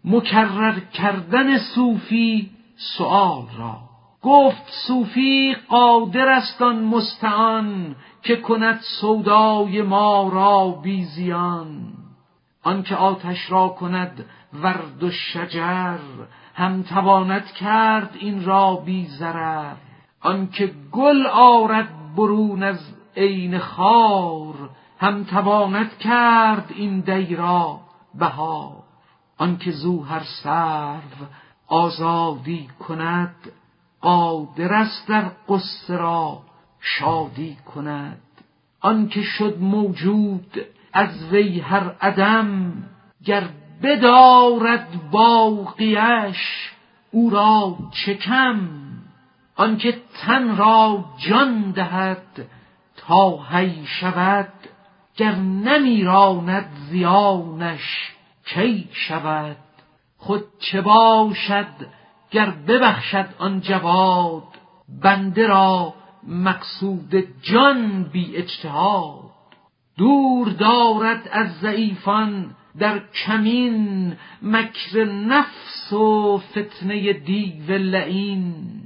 مکرر کردن صوفی سؤال را. گفت صوفی قادر است آن مستعان، که کند سودای ما را بی زیان. آن که آتش را کند ورد و شجر، هم تواند کرد این را بی ضرر. آن که گل آرد برون از عین خار، هم تواند کرد این دی را بهار. آن که زو هر سرو آزادی کند، قادر است در غصه را شادی کند. آن که شد موجود از وی هر عدم، گر بدارد باقیش او را چه کم. آن که تن را جان دهد تا حی شود، گر نمیراند زیانش کی شود. خود چه باشد گر ببخشد آن جواد، بنده را مقصود جان بی اجتهاد. دور دارد از ضعیفان در کمین، مکر نفس و فتنه دیو لعین.